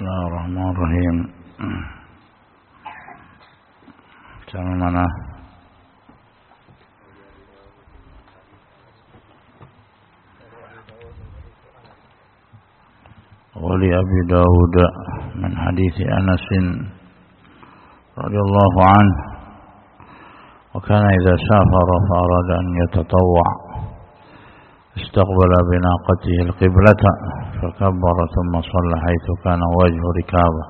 Bismillahirrahmanirrahim. Cara mana? Wali Abi Dawud min hadits Anas radhiyallahu anhu wa kana idza safara fa arada an yatatawwa استقبل بناقته القبلة فكبر ثم صلى حيث كان وجه ركابه.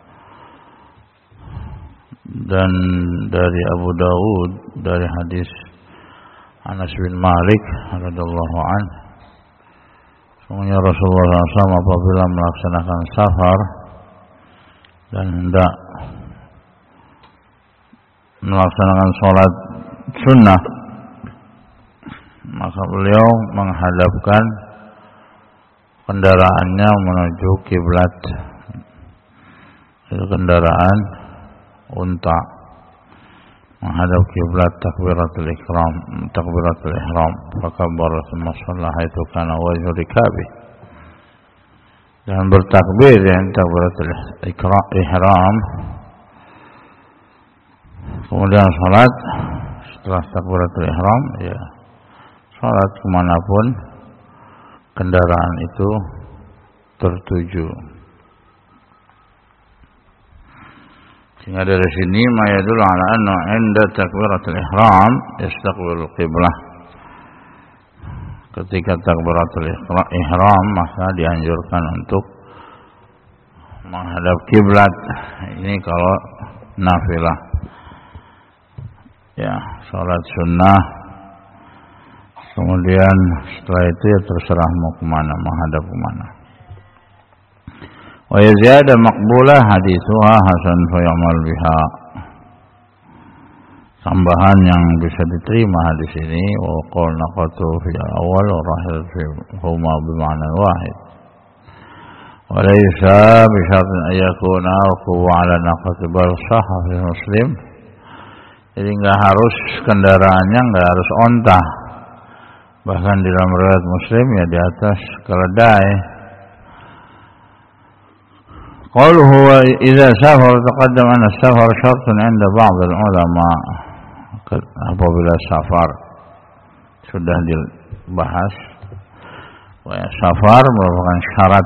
Dan dari Abu Dawud dari hadis Anas bin Malik radhiyallahu anhu, sungguhnya Rasulullah SAW apabila melaksanakan safar dan hendak melaksanakan sholat sunnah, maka beliau menghadapkan kendaraannya menuju kiblat. Itu kendaraan unta menghadap kiblat, takbiratul ihram fakabbara tsumma shalla haitsu kana wajhu rikabi, dan bertakbir dan takbiratul ihram, kemudian salat. Setelah takbiratul ihram, ya salat kemanapun kendaraan itu tertuju. Sehingga dari sini mayadul ala anna inda takbiratul ihram yastaqbilul qiblah. Ketika takbiratul ihram maka dianjurkan untuk menghadap kiblat. Ini kalau nafilah. Ya, salat sunnah. Kemudian setelah itu ya terserah mau kemana, menghadap kemana. Wa yaziyada maqbulah hadithuha hasan fa ya'mal biha. Tambahan yang bisa diterima hadis ini, wa qul naqatu fi awal wa rahil fi huma bima'na wahid. Wa laysa bi syartin an yakuna ruku'u 'ala naqati bal sahha fi Muslim. Jadi enggak harus kendaraannya enggak harus onta. Bahkan di dalam riwayat Muslim ya di atas keledai. Qaluhu wa idza safar taqaddam anna safar syartun 'inda ba'd al-ulama. Apabila safar sudah dibahas, safar merupakan syarat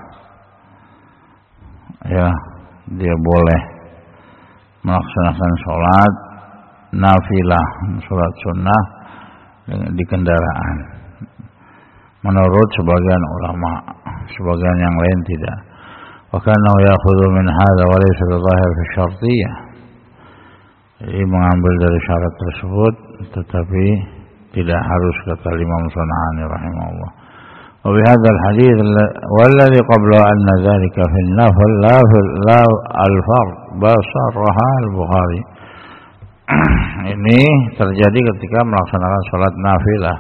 ya dia boleh melaksanakan sholat nafilah, sholat sunnah di kendaraan. Menurut sebagian ulama, sebagian yang lain tidak. Wa kana ya'khudhu min hadha wa laysa bi-dhahir fi syartiyyah. Jadi mengambil dari syarat tersebut tetapi tidak harus, kata Imam Sun'ani rahimahullah. Wa bi hadzal hadits walladhi qabla anna dhalika fi an-nafl la al-fard basarha al-Bukhari. Ini terjadi ketika melaksanakan sholat nafilah,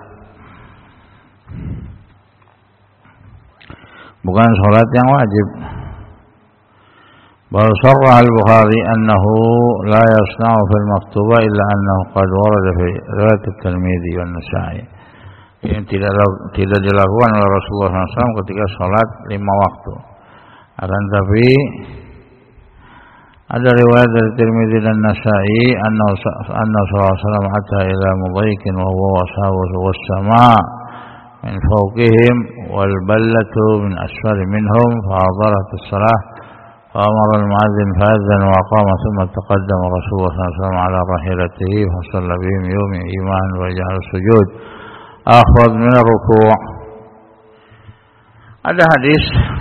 bukan sholat yang wajib. Bal sarrah al-Bukhari annahu la yasna'u fil maktuba illa annahu qad warada fi riwayat at-Tirmidzi wa an-Nasa'i. Ini tidak dilakukan oleh Rasulullah SAW ketika sholat 5 waktu. Akan tapi ada riwayat dari Tirmidzi dan Nasa'i anna sallallahu alaihi wasallam ata ila mudaykin wa huwa washawu was-sama' min fawqihim wal ballatu min asfali minhum fa hadarat as-salah fa amara al-mu'adhdhin fa adhan wa qama thumma taqaddama Rasulullah sallallahu alaihi wasallam ala rahilatihi fa shalla bihim yawma iman wa ja'al sujud akhfad min ar-ruku'. Ada hadis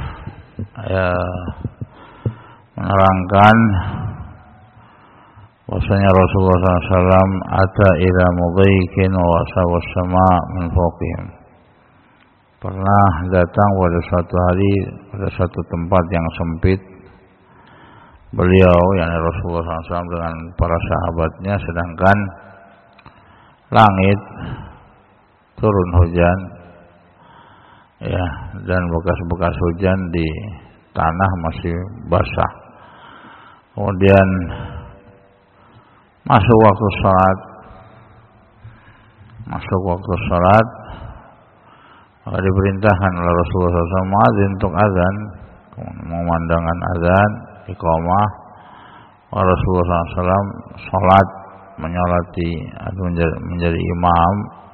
menerangkan bahwasanya Rasulullah SAW ata ila mudaykin wa washawu as-sama' min fawqihim, pernah datang pada suatu hari pada suatu tempat yang sempit. Beliau yakni Rasulullah SAW dengan para sahabatnya, sedangkan langit turun hujan ya, dan bekas-bekas hujan di tanah masih basah. Kemudian masuk waktu salat, maka diperintahkan oleh Rasulullah SAW muadzin untuk azan memandangkan azan, iqamah, Rasulullah SAW salat menyolati atau menjadi imam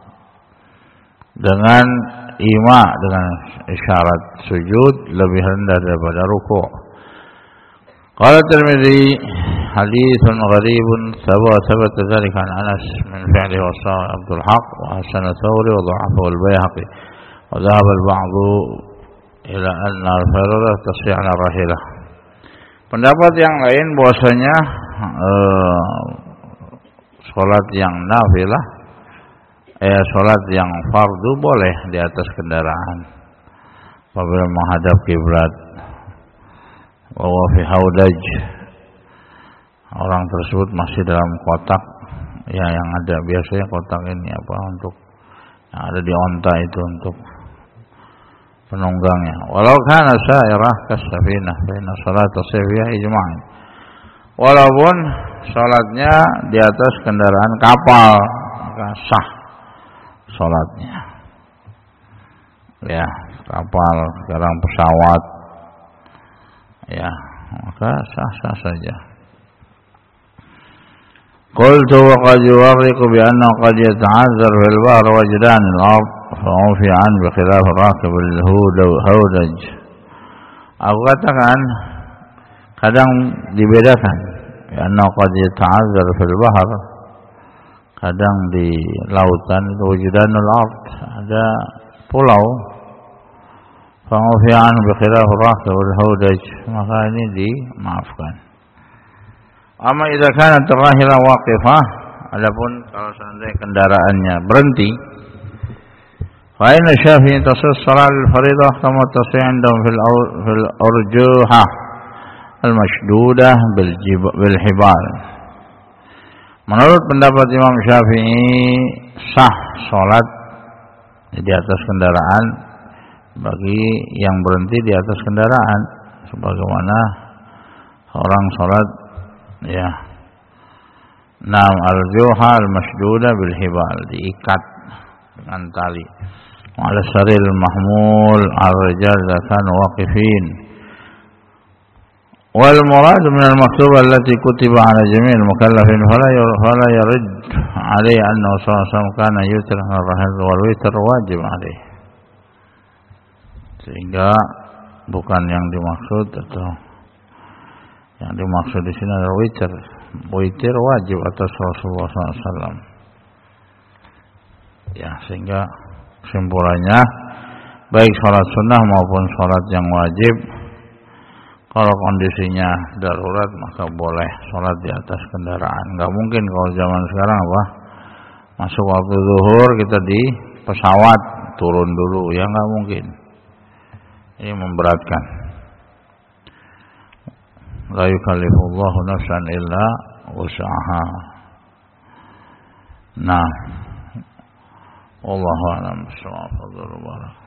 dengan dengan isyarat sujud lebih rendah daripada rukuk. Qala Tirmidzi haditsun gharibun thabata dzalika an Anas min fi'li wasa Abdul Haq wa Hasan Thawri wa dha'afahu al-Baihaqi wa dhahaba al-ba'du ila anna al-farida tasih 'ala rahilah. Pendapat yang lain bahwasanya salat yang nafilah salat yang fardu boleh di atas kendaraan apabila menghadap kiblat. Wa fi haudaj, orang tersebut masih dalam kotak ya yang ada biasanya kotak ini untuk yang ada di onta itu untuk penunggangnya. Walau kana sa'irah kasafinah fa inna salata safiyah ijma'in. Walaupun salatnya di atas kendaraan kapal maka sah salatnya. Ya, kapal, sekarang pesawat. Ya, maka sah-sah saja. Qultu wa qad yuwarriqu bi anna qad yata'azzar fil bahr wajdan al-ard fa'ufi an bi khilaf rakib al-hudaj. Aku katakan kadang dibedakan ya anna qad yata'azzar fil bahr, kadang di lautan wajdanul ard ada pulau fa'ufi'an bi khilaf rakib al-hudaj, maka ini dimaafkan. Amma idza kanat ar-rahila waqifah, adapun kalau seandainya kendaraannya berhenti, fa inna Syafi'i tasus salat al-fariidah kama tasih 'indahum fil urjuhah al-mashdudah bil hibal. Menurut pendapat Imam Syafi'i sah salat di atas kendaraan bagi yang berhenti di atas kendaraan, sebagaimana orang salat ya nam al-juha al-mashduda bil hibal, diikat dengan tali ala saril mahmul ar-rijal kan waqifin. Wal murad min al-maktubah allati kutiba ala jami' al-mukallafin fala yurid alayhi annahu sallallahu kana yutir ar-rahil wal witr wajib alayhi. Sehingga bukan yang dimaksud atau yang dimaksud di sini adalah witir. Witir wajib atas Rasulullah SAW. Ya, sehingga kesimpulannya baik sholat sunnah maupun sholat yang wajib, kalau kondisinya darurat maka boleh sholat di atas kendaraan. Nggak mungkin kalau zaman sekarang masuk waktu zuhur kita di pesawat turun dulu, ya nggak mungkin. Ini memberatkan. La yukallifullahu nafsan illa wus'aha. Nah, wallahu a'lam bishawab.